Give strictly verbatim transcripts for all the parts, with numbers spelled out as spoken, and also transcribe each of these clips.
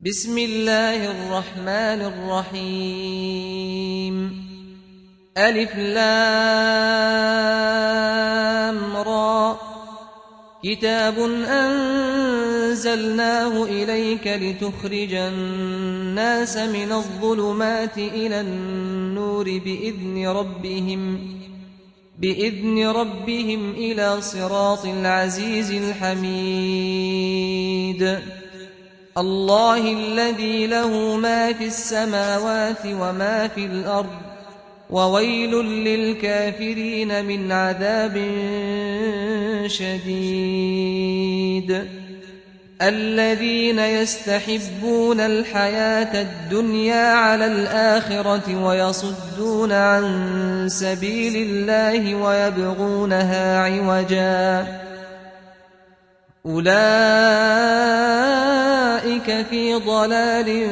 بسم الله الرحمن الرحيم ألف لام را كتاب أنزلناه إليك لتخرج الناس من الظلمات إلى النور بإذن ربهم بإذن ربهم إلى صراط العزيز الحميد الله الذي له ما في السماوات وما في الأرض وويل للكافرين من عذاب شديد الذين يستحبون الحياة الدنيا على الآخرة ويصدون عن سبيل الله ويبغونها عوجا أولئك في ضلال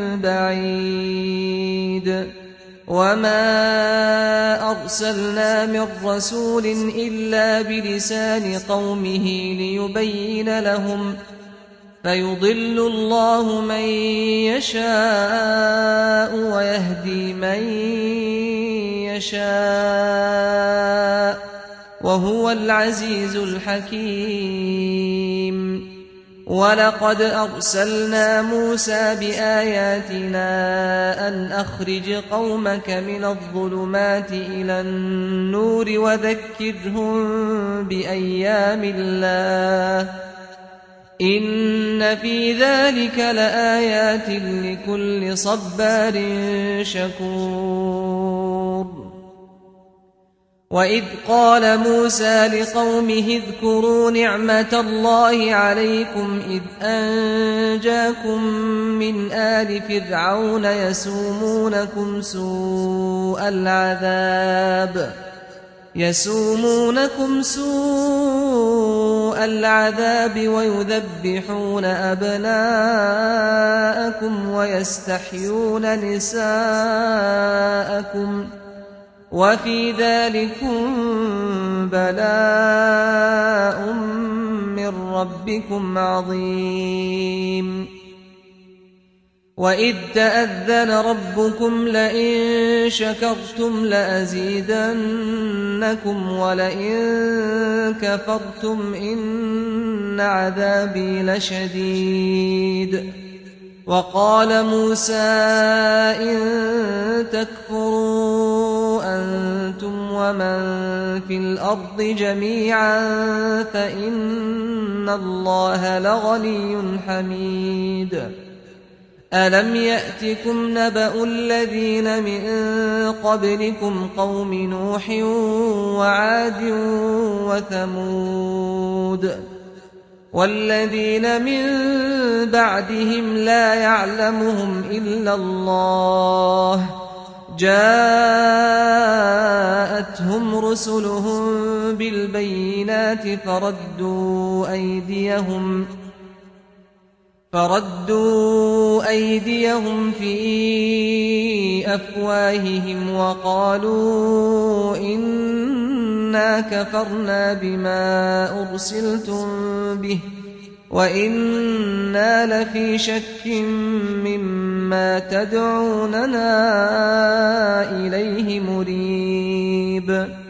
بعيد وما أرسلنا من رسول إلا بلسان قومه ليبين لهم فيضل الله من يشاء ويهدي من يشاء وهو العزيز الحكيم ولقد أرسلنا موسى بآياتنا أن أخرج قومك من الظلمات إلى النور وذكرهم بأيام الله إن في ذلك لآيات لكل صبار شكور وإذ قال موسى لقومه اذكروا نعمة الله عليكم إذ أنجاكم من آل فرعون يسومونكم سوء العذاب يسومونكم سوء العذاب ويذبحون أبناءكم ويستحيون نساءكم وفي ذلكم بلاء من ربكم عظيم وإذ تأذن ربكم لئن شكرتم لأزيدنكم ولئن كفرتم إن عذابي لشديد وقال موسى إن تكفروا أنتم ومن في الأرض جميعا فإن الله لغني حميد ألم يأتكم نبأ الذين من قبلكم قوم نوح وعاد وثمود والذين من بعدهم لا يعلمهم إلا الله جاءتهم رسلهم بالبينات فردوا أيديهم فردوا أيديهم في أفواههم وقالوا إنا كفرنا بما أرسلتم به وإنا لفي شك مما تدعوننا إليه مريب